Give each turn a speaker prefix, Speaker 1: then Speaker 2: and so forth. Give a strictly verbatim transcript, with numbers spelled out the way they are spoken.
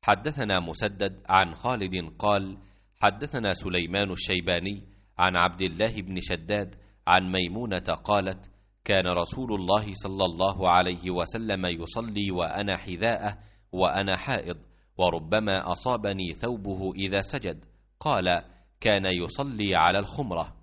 Speaker 1: حدثنا مسدد عن خالد قال حدثنا سليمان الشيباني عن عبد الله بن شداد عن ميمونة قالت كان رسول الله صلى الله عليه وسلم يصلي وأنا حذاءه وأنا حائض، وربما أصابني ثوبه إذا سجد. قال كان يصلي على الخمرة.